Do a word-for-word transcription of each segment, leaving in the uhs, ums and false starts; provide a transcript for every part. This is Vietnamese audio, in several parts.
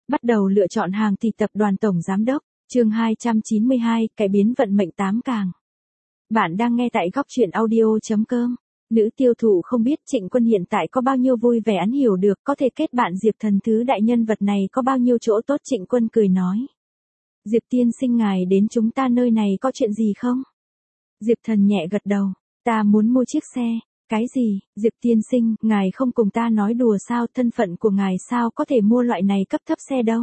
Bắt đầu lựa chọn hàng thì tập đoàn tổng giám đốc, chương hai trăm chín mươi hai, cải biến vận mệnh tám càng. Bạn đang nghe tại góc truyện audio.com. Nữ tiêu thụ không biết Trịnh Quân hiện tại có bao nhiêu vui vẻ ăn hiểu được, có thể kết bạn Diệp Thần thứ đại nhân vật này có bao nhiêu chỗ tốt. Trịnh Quân cười nói. Diệp tiên sinh ngài đến chúng ta nơi này có chuyện gì không? Diệp Thần nhẹ gật đầu, ta muốn mua chiếc xe. Cái gì, Diệp tiên sinh, ngài không cùng ta nói đùa sao, thân phận của ngài sao có thể mua loại này cấp thấp xe đâu.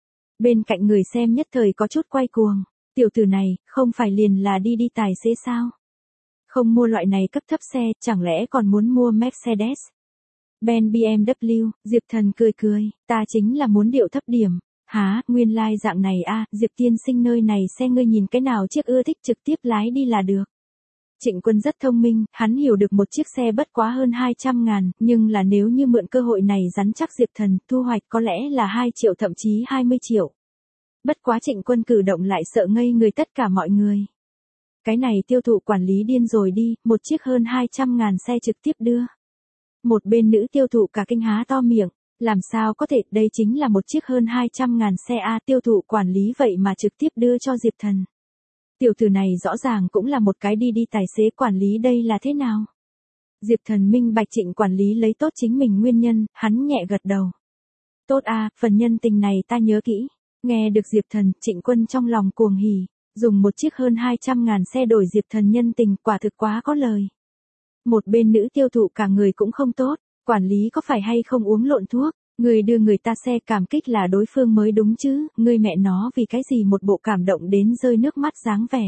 Bên cạnh người xem nhất thời có chút quay cuồng, tiểu tử này, không phải liền là đi đi tài xế sao? Không mua loại này cấp thấp xe, chẳng lẽ còn muốn mua Mercedes? Ben bê em vê, Diệp Thần cười cười, ta chính là muốn điệu thấp điểm. Hả, nguyên lai like dạng này a, à, Diệp tiên sinh nơi này xe ngươi nhìn cái nào chiếc ưa thích trực tiếp lái đi là được. Trịnh Quân rất thông minh, hắn hiểu được một chiếc xe bất quá hơn hai trăm ngàn, nhưng là nếu như mượn cơ hội này rắn chắc Diệp Thần, thu hoạch có lẽ là hai triệu thậm chí hai mươi triệu. Bất quá Trịnh Quân cử động lại sợ ngây người tất cả mọi người. Cái này tiêu thụ quản lý điên rồi đi, một chiếc hơn hai trăm ngàn xe trực tiếp đưa. Một bên nữ tiêu thụ cả kinh há to miệng, làm sao có thể, đây chính là một chiếc hơn hai trăm ngàn xe a, tiêu thụ quản lý vậy mà trực tiếp đưa cho Diệp Thần. Tiểu tử này rõ ràng cũng là một cái đi đi tài xế quản lý, đây là thế nào? Diệp Thần minh bạch Trịnh quản lý lấy tốt chính mình nguyên nhân, hắn nhẹ gật đầu. Tốt a, phần nhân tình này ta nhớ kỹ. Nghe được Diệp Thần, Trịnh Quân trong lòng cuồng hỉ, dùng một chiếc hơn hai trăm ngàn xe đổi Diệp Thần nhân tình, quả thực quá có lời. Một bên nữ tiêu thụ cả người cũng không tốt, quản lý có phải hay không uống lộn thuốc, người đưa người ta xe cảm kích là đối phương mới đúng chứ, người mẹ nó vì cái gì một bộ cảm động đến rơi nước mắt dáng vẻ.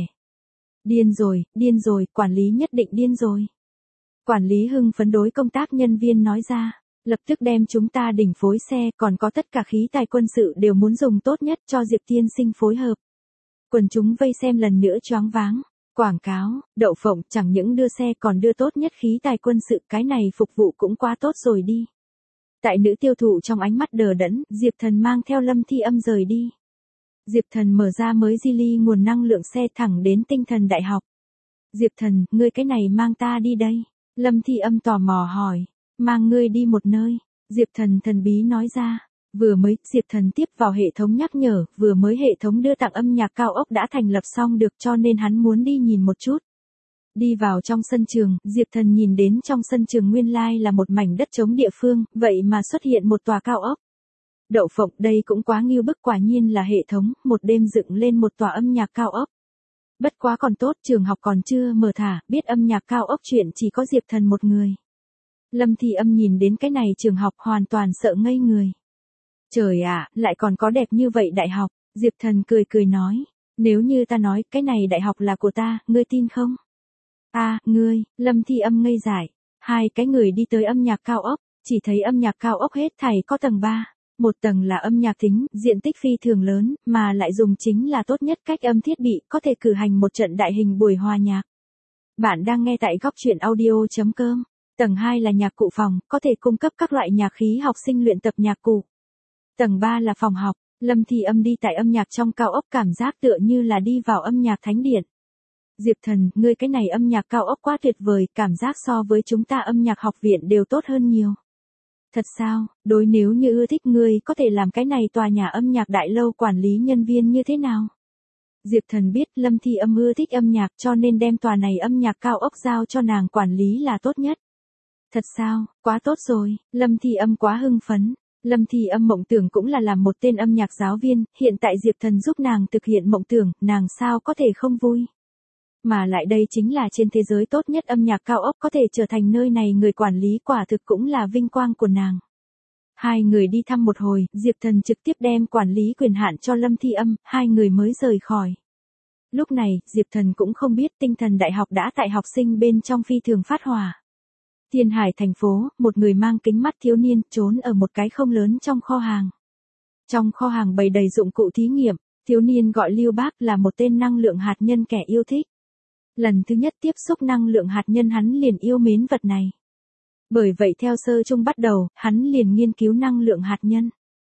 Điên rồi, điên rồi, quản lý nhất định điên rồi. Quản lý hưng phấn đối công tác nhân viên nói ra, lập tức đem chúng ta đỉnh phối xe, còn có tất cả khí tài quân sự đều muốn dùng tốt nhất cho Diệp tiên sinh phối hợp. Quần chúng vây xem lần nữa choáng váng. Quảng cáo, đậu phộng chẳng những đưa xe còn đưa tốt nhất khí tài quân sự, cái này phục vụ cũng quá tốt rồi đi. Tại nữ tiêu thụ trong ánh mắt đờ đẫn, Diệp Thần mang theo Lâm Thi Âm rời đi. Diệp Thần mở ra mới Geely nguồn năng lượng xe thẳng đến Tinh Thần Đại học. Diệp Thần, ngươi cái này mang ta đi đây. Lâm Thi Âm tò mò hỏi, mang ngươi đi một nơi. Diệp Thần thần bí nói ra. Vừa mới, Diệp Thần tiếp vào hệ thống nhắc nhở, vừa mới hệ thống đưa tặng âm nhạc cao ốc đã thành lập xong được cho nên hắn muốn đi nhìn một chút. Đi vào trong sân trường, Diệp Thần nhìn đến trong sân trường nguyên lai là một mảnh đất trống địa phương, vậy mà xuất hiện một tòa cao ốc. Đậu phộng, đây cũng quá nghiêu bức, quả nhiên là hệ thống, một đêm dựng lên một tòa âm nhạc cao ốc. Bất quá còn tốt, trường học còn chưa mở thả, biết âm nhạc cao ốc chuyện chỉ có Diệp Thần một người. Lâm Thi Âm nhìn đến cái này trường học hoàn toàn sợ ngây người. Trời ạ, lại còn có đẹp như vậy đại học, Diệp Thần cười cười nói, nếu như ta nói cái này đại học là của ta, ngươi tin không? A, à, ngươi, Lâm Thi Âm ngây dại, hai cái người đi tới âm nhạc cao ốc, chỉ thấy âm nhạc cao ốc hết thảy có tầng ba, một tầng là âm nhạc thính, diện tích phi thường lớn, mà lại dùng chính là tốt nhất cách âm thiết bị, có thể cử hành một trận đại hình buổi hòa nhạc. Bạn đang nghe tại góc truyện audio.com, tầng hai là nhạc cụ phòng, có thể cung cấp các loại nhạc khí học sinh luyện tập nhạc cụ. Tầng ba là phòng học, Lâm Thi Âm đi tại âm nhạc trong cao ốc cảm giác tựa như là đi vào âm nhạc thánh điện. Diệp Thần, ngươi cái này âm nhạc cao ốc quá tuyệt vời, cảm giác so với chúng ta âm nhạc học viện đều tốt hơn nhiều. Thật sao, đối nếu như ưa thích ngươi có thể làm cái này tòa nhà âm nhạc đại lâu quản lý nhân viên như thế nào? Diệp Thần biết Lâm Thi Âm ưa thích âm nhạc cho nên đem tòa này âm nhạc cao ốc giao cho nàng quản lý là tốt nhất. Thật sao, quá tốt rồi, Lâm Thi Âm quá hưng phấn. Lâm Thi Âm mộng tưởng cũng là làm một tên âm nhạc giáo viên, hiện tại Diệp Thần giúp nàng thực hiện mộng tưởng, nàng sao có thể không vui. Mà lại đây chính là trên thế giới tốt nhất âm nhạc cao ốc, có thể trở thành nơi này người quản lý quả thực cũng là vinh quang của nàng. Hai người đi thăm một hồi, Diệp Thần trực tiếp đem quản lý quyền hạn cho Lâm Thi Âm, hai người mới rời khỏi. Lúc này, Diệp Thần cũng không biết Tinh Thần Đại học đã tại học sinh bên trong phi thường phát hỏa. Thiên Hải thành phố, một người mang kính mắt thiếu niên trốn ở một cái không lớn trong kho hàng. Trong kho hàng bày đầy dụng cụ thí nghiệm, thiếu niên gọi Lưu Bác là một tên năng lượng hạt nhân kẻ yêu thích. Lần thứ nhất tiếp xúc năng lượng hạt nhân hắn liền yêu mến vật này. Bởi vậy theo sơ chung bắt đầu, hắn liền nghiên cứu năng lượng hạt nhân.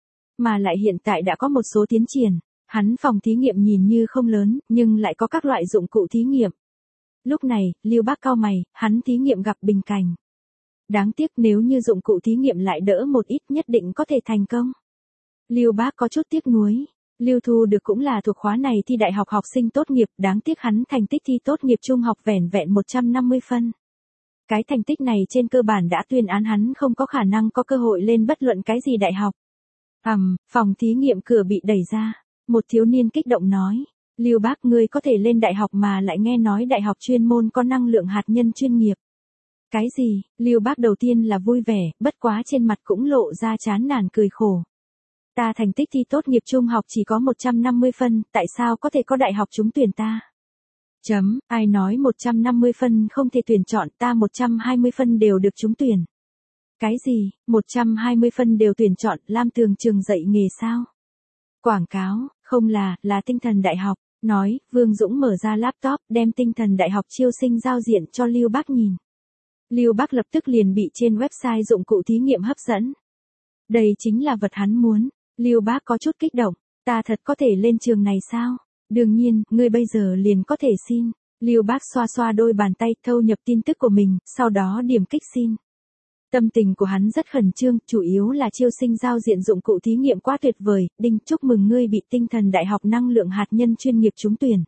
Mà lại hiện tại đã có một số tiến triển, hắn phòng thí nghiệm nhìn như không lớn, nhưng lại có các loại dụng cụ thí nghiệm. Lúc này, Lưu Bác cau mày, hắn thí nghiệm gặp bình cảnh. Đáng tiếc nếu như dụng cụ thí nghiệm lại đỡ một ít nhất định có thể thành công. Lưu Bác có chút tiếc nuối. Lưu Thu được cũng là thuộc khóa này thi đại học học sinh tốt nghiệp, đáng tiếc hắn thành tích thi tốt nghiệp trung học vẻn vẹn một trăm năm mươi phân. Cái thành tích này trên cơ bản đã tuyên án hắn không có khả năng có cơ hội lên bất luận cái gì đại học. Ầm, um, phòng thí nghiệm cửa bị đẩy ra. Một thiếu niên kích động nói, Lưu Bác ngươi có thể lên đại học mà lại nghe nói đại học chuyên môn có năng lượng hạt nhân chuyên nghiệp. Cái gì? Lưu Bác đầu tiên là vui vẻ, bất quá trên mặt cũng lộ ra chán nản cười khổ. Ta thành tích thi tốt nghiệp trung học chỉ có một trăm năm mươi phân, tại sao có thể có đại học trúng tuyển ta? Chấm, ai nói một trăm năm mươi phân không thể tuyển chọn, ta một trăm hai mươi phân đều được trúng tuyển. Cái gì, một trăm hai mươi phân đều tuyển chọn, Lam Tường trường dạy nghề sao? Quảng cáo, không là, là Tinh Thần Đại học, nói, Vương Dũng mở ra laptop, đem Tinh Thần Đại học chiêu sinh giao diện cho Lưu Bác nhìn. Lưu Bác lập tức liền bị trên website dụng cụ thí nghiệm hấp dẫn. Đây chính là vật hắn muốn. Lưu Bác có chút kích động, ta thật có thể lên trường này sao? Đương nhiên, ngươi bây giờ liền có thể xin. Lưu Bác xoa xoa đôi bàn tay thâu nhập tin tức của mình, sau đó điểm kích xin. Tâm tình của hắn rất khẩn trương, chủ yếu là chiêu sinh giao diện dụng cụ thí nghiệm quá tuyệt vời, Đinh chúc mừng ngươi bị Tinh Thần Đại học năng lượng hạt nhân chuyên nghiệp trúng tuyển.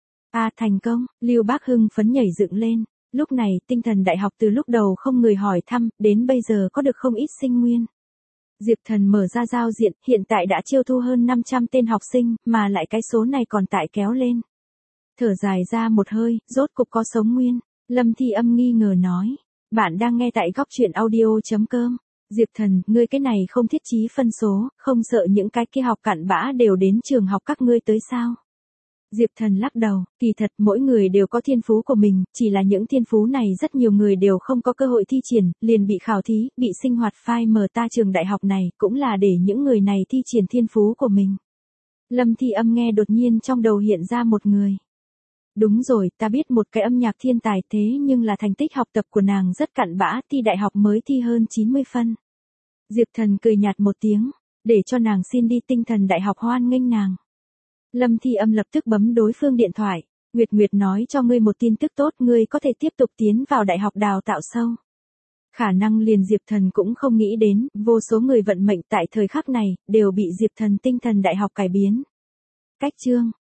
À thành công, Lưu Bác hưng phấn nhảy dựng lên. Lúc này, Tinh Thần Đại học từ lúc đầu không người hỏi thăm, đến bây giờ có được không ít sinh nguyên. Diệp Thần mở ra giao diện, hiện tại đã chiêu thu hơn năm trăm tên học sinh, mà lại cái số này còn tại kéo lên. Thở dài ra một hơi, rốt cục có sống nguyên. Lâm Thi Âm nghi ngờ nói. Bạn đang nghe tại góc truyện audio.com. Diệp Thần, ngươi cái này không thiết chí phân số, không sợ những cái kia học cặn bã đều đến trường học các ngươi tới sao? Diệp Thần lắc đầu, kỳ thật mỗi người đều có thiên phú của mình, chỉ là những thiên phú này rất nhiều người đều không có cơ hội thi triển, liền bị khảo thí, bị sinh hoạt phai mờ ta trường đại học này, cũng là để những người này thi triển thiên phú của mình. Lâm Thi Âm nghe đột nhiên trong đầu hiện ra một người. Đúng rồi, ta biết một cái âm nhạc thiên tài thế nhưng là thành tích học tập của nàng rất cặn bã, thi đại học mới thi hơn chín mươi phân. Diệp Thần cười nhạt một tiếng, để cho nàng xin đi Tinh Thần Đại học hoan nghênh nàng. Lâm Thi Âm lập tức bấm đối phương điện thoại, Nguyệt Nguyệt nói cho ngươi một tin tức tốt, ngươi có thể tiếp tục tiến vào đại học đào tạo sâu. Khả năng liền Diệp Thần cũng không nghĩ đến, vô số người vận mệnh tại thời khắc này, đều bị Diệp Thần Tinh Thần Đại học cải biến. Cách chương